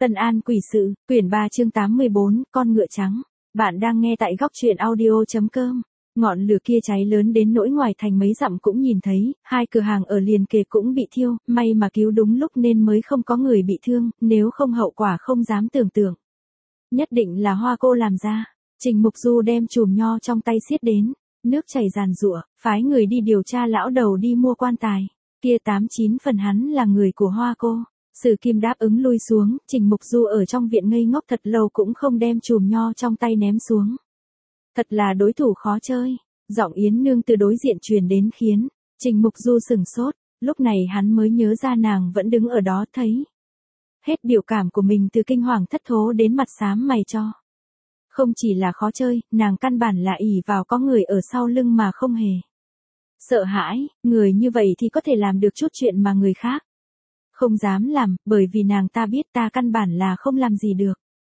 Tân An Quỷ Sự, quyển 3 chương 84, con ngựa trắng. Bạn đang nghe tại góc truyện audio.com. Ngọn lửa kia cháy lớn đến nỗi ngoài thành mấy dặm cũng nhìn thấy, hai cửa hàng ở liền kề cũng bị thiêu, may mà cứu đúng lúc nên mới không có người bị thương, nếu không hậu quả không dám tưởng tượng. Nhất định là Hoa cô làm ra. Trình Mục Du đem chùm nho trong tay xiết đến, nước chảy giàn giụa, phái người đi điều tra lão đầu đi mua quan tài. Kia 89 phần hắn là người của Hoa cô. Sử Kim đáp ứng lui xuống, Trình Mục Du ở trong viện ngây ngốc thật lâu cũng không đem chùm nho trong tay ném xuống. Thật là đối thủ khó chơi. Giọng Yến Nương từ đối diện truyền đến khiến Trình Mục Du sừng sốt, lúc này hắn mới nhớ ra nàng vẫn đứng ở đó thấy. Hết biểu cảm của mình từ kinh hoàng thất thố đến mặt xám mày cho. Không chỉ là khó chơi, nàng căn bản là ỷ vào có người ở sau lưng mà không hề sợ hãi, người như vậy thì có thể làm được chút chuyện mà người khác không dám làm, bởi vì nàng ta biết ta căn bản là không làm gì được.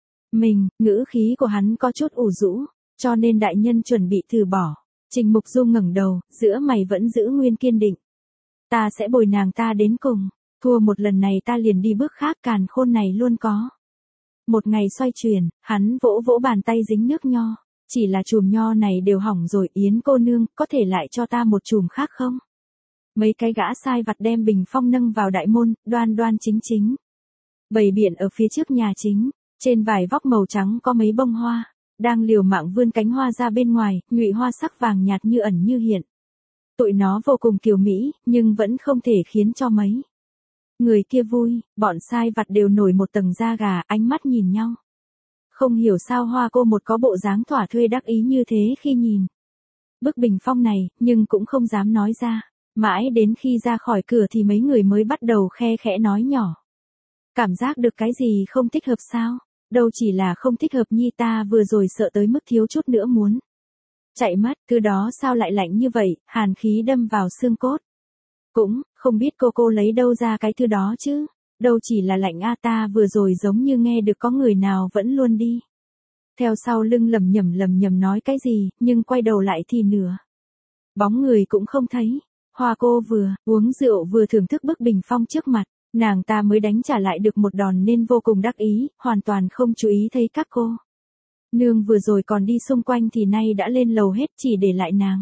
Ngữ khí của hắn có chút ủ rũ, cho nên đại nhân chuẩn bị từ bỏ. Trình Mục Du ngẩng đầu, giữa mày vẫn giữ nguyên kiên định. Ta sẽ bồi nàng ta đến cùng, thua một lần này ta liền đi bước khác, càn khôn này luôn có. Một ngày xoay chuyển, hắn vỗ vỗ bàn tay dính nước nho. Chỉ là chùm nho này đều hỏng rồi, Yến cô nương, có thể lại cho ta một chùm khác không? Mấy cái gã sai vặt đem bình phong nâng vào đại môn, đoan đoan chính chính. Bày biện ở phía trước nhà chính, trên vải vóc màu trắng có mấy bông hoa, đang liều mạng vươn cánh hoa ra bên ngoài, nhụy hoa sắc vàng nhạt như ẩn như hiện. Tụi nó vô cùng kiều mỹ, nhưng vẫn không thể khiến cho mấy người kia vui, bọn sai vặt đều nổi một tầng da gà, ánh mắt nhìn nhau. Không hiểu sao Hoa cô một có bộ dáng thỏa thuê đắc ý như thế khi nhìn bức bình phong này, nhưng cũng không dám nói ra. Mãi đến khi ra khỏi cửa thì mấy người mới bắt đầu khe khẽ nói nhỏ. Cảm giác được cái gì không thích hợp sao? Đâu chỉ là không thích hợp nhi, ta vừa rồi sợ tới mức thiếu chút nữa muốn chạy mất, thứ đó sao lại lạnh như vậy, hàn khí đâm vào xương cốt. Cũng, không biết cô lấy đâu ra cái thứ đó chứ, đâu chỉ là lạnh a, ta vừa rồi giống như nghe được có người nào vẫn luôn đi theo sau lưng lầm nhầm nói cái gì, nhưng quay đầu lại thì nửa bóng người cũng không thấy. Hoa cô vừa uống rượu vừa thưởng thức bức bình phong trước mặt, nàng ta mới đánh trả lại được một đòn nên vô cùng đắc ý, hoàn toàn không chú ý thấy các cô nương vừa rồi còn đi xung quanh thì nay đã lên lầu hết, chỉ để lại nàng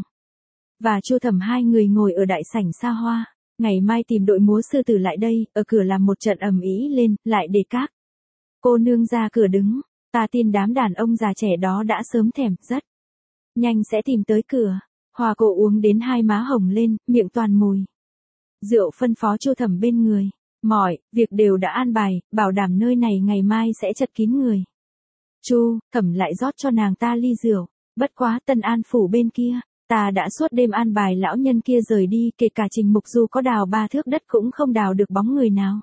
và Chu Thẩm hai người ngồi ở đại sảnh xa hoa. Ngày mai tìm đội múa sư tử lại đây, ở cửa làm một trận ầm ĩ lên, lại để các cô nương ra cửa đứng. Ta tin đám đàn ông già trẻ đó đã sớm thèm, rất nhanh sẽ tìm tới cửa. Hoa cô uống đến hai má hồng lên, miệng toàn mùi rượu, phân phó Chu Thẩm bên người. Mọi việc đều đã an bài, bảo đảm nơi này ngày mai sẽ chật kín người. Chu Thẩm lại rót cho nàng ta ly rượu. Bất quá Tân An phủ bên kia, ta đã suốt đêm an bài lão nhân kia rời đi, kể cả Trình Mục Du có đào 3 thước đất cũng không đào được bóng người nào.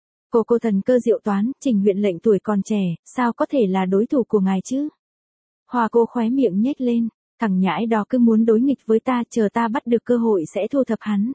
Cô thần cơ diệu toán, Trình huyện lệnh tuổi còn trẻ, sao có thể là đối thủ của ngài chứ? Hoa cô khóe miệng nhếch lên. Thằng nhãi đó cứ muốn đối nghịch với ta, chờ ta bắt được cơ hội sẽ thu thập hắn.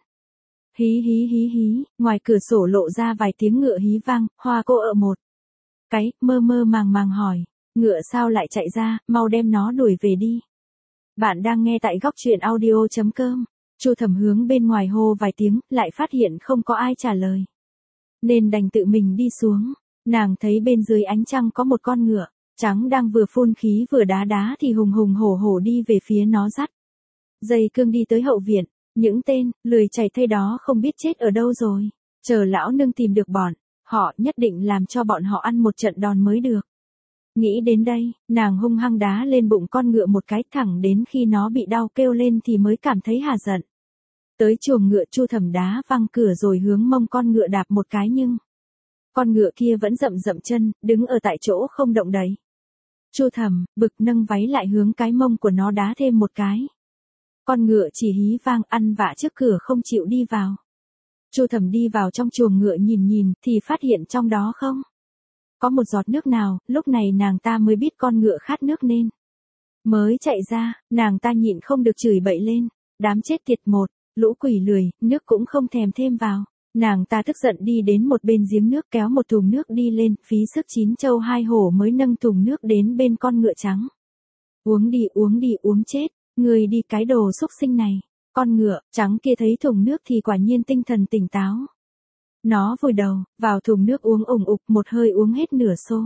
Hí, ngoài cửa sổ lộ ra vài tiếng ngựa hí vang, Hoa cô ở một cái, mơ màng hỏi, ngựa sao lại chạy ra, mau đem nó đuổi về đi. Bạn đang nghe tại góc truyện audio.com. Chu Thẩm hướng bên ngoài hô vài tiếng, lại phát hiện không có ai trả lời, nên đành tự mình đi xuống. Nàng thấy bên dưới ánh trăng có một con ngựa trắng đang vừa phun khí vừa đá thì hùng hổ đi về phía nó, dắt dây cương đi tới hậu viện. Những tên lười chảy thây đó không biết chết ở đâu rồi, chờ lão nương tìm được bọn họ nhất định làm cho bọn họ ăn một trận đòn mới được. Nghĩ đến đây, nàng hung hăng đá lên bụng con ngựa một cái, thẳng đến khi nó bị đau kêu lên thì mới cảm thấy hả giận. Tới chuồng ngựa, Chu Thẩm đá văng cửa rồi hướng mông con ngựa đạp một cái, nhưng con ngựa kia vẫn dậm chân, đứng ở tại chỗ không động đậy. Chu Thẩm bực nâng váy lại hướng cái mông của nó đá thêm một cái. Con ngựa chỉ hí vang ăn vạ trước cửa không chịu đi vào. Chu Thẩm đi vào trong chuồng ngựa nhìn thì phát hiện trong đó không có một giọt nước nào, lúc này nàng ta mới biết con ngựa khát nước nên mới chạy ra. Nàng ta nhịn không được chửi bậy lên, đám chết tiệt, một lũ quỷ lười, nước cũng không thèm thêm vào. Nàng ta tức giận đi đến một bên giếng nước kéo một thùng nước đi lên, phí sức 9 trâu 2 hổ mới nâng thùng nước đến bên con ngựa trắng. Uống đi, uống chết, người đi cái đồ xúc sinh này. Con ngựa trắng kia thấy thùng nước thì quả nhiên tinh thần tỉnh táo. Nó vùi đầu vào thùng nước uống ủng ục, một hơi uống hết nửa xô.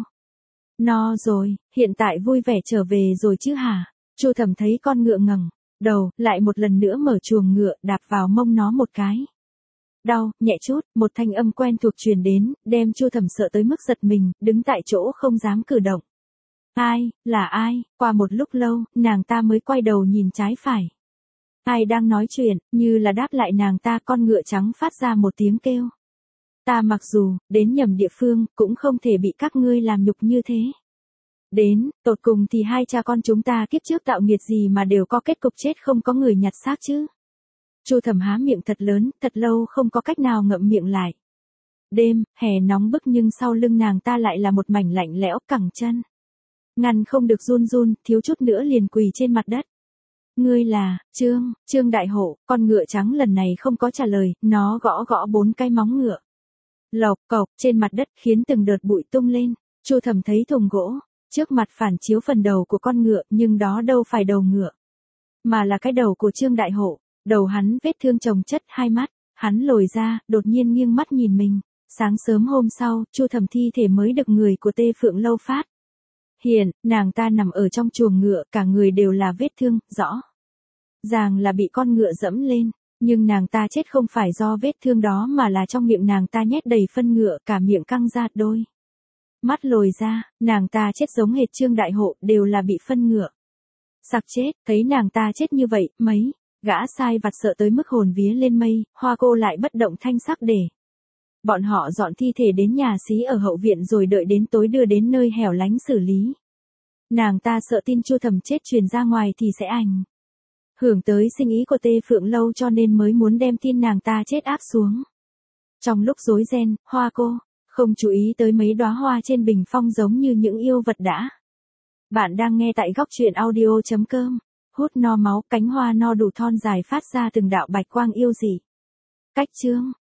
No rồi, hiện tại vui vẻ trở về rồi chứ hả? Chu Thẩm thấy con ngựa ngẩng đầu, lại một lần nữa mở chuồng ngựa, đạp vào mông nó một cái. Đau, nhẹ chút, một thanh âm quen thuộc truyền đến, đem Chu Thẩm sợ tới mức giật mình, đứng tại chỗ không dám cử động. Ai, là ai? Qua một lúc lâu, nàng ta mới quay đầu nhìn trái phải. Ai đang nói chuyện, như là đáp lại nàng ta, con ngựa trắng phát ra một tiếng kêu. Ta mặc dù đến nhầm địa phương, cũng không thể bị các ngươi làm nhục như thế. Đến, tột cùng thì hai cha con chúng ta kiếp trước tạo nghiệt gì mà đều có kết cục chết không có người nhặt xác chứ. Chu Thẩm há miệng thật lớn, thật lâu không có cách nào ngậm miệng lại. Đêm, hè nóng bức nhưng sau lưng nàng ta lại là một mảnh lạnh lẽo, cẳng chân. Ngăn không được run run, thiếu chút nữa liền quỳ trên mặt đất. Ngươi là, Trương Đại Hộ. Con ngựa trắng lần này không có trả lời, nó gõ gõ 4 cái móng ngựa. Lộc cộc, trên mặt đất khiến từng đợt bụi tung lên. Chu Thẩm thấy thùng gỗ, trước mặt phản chiếu phần đầu của con ngựa, nhưng đó đâu phải đầu ngựa, mà là cái đầu của Trương Đại Hộ. Đầu hắn vết thương chồng chất, hai mắt, hắn lồi ra, đột nhiên nghiêng mắt nhìn mình. Sáng sớm hôm sau, Chu Thẩm thi thể mới được người của Tê Phượng Lâu phát hiện, nàng ta nằm ở trong chuồng ngựa, cả người đều là vết thương, rõ ràng là bị con ngựa dẫm lên, nhưng nàng ta chết không phải do vết thương đó mà là trong miệng nàng ta nhét đầy phân ngựa, cả miệng căng ra, đôi mắt lồi ra, nàng ta chết giống hệt Trương Đại Hộ, đều là bị phân ngựa sặc chết. Thấy nàng ta chết như vậy, mấy gã sai vặt sợ tới mức hồn vía lên mây, Hoa Cô lại bất động thanh sắc để bọn họ dọn thi thể đến nhà xí ở hậu viện rồi đợi đến tối đưa đến nơi hẻo lánh xử lý. Nàng ta sợ tin Chu Thẩm chết truyền ra ngoài thì sẽ ảnh hưởng tới sinh ý của Tê Phượng Lâu, cho nên mới muốn đem tin nàng ta chết áp xuống. Trong lúc rối ren, Hoa Cô không chú ý tới mấy đóa hoa trên bình phong giống như những yêu vật đã. Bạn đang nghe tại góc truyện audio.com. Hút no máu, cánh hoa no đủ thon dài phát ra từng đạo bạch quang yêu dị. Cách chương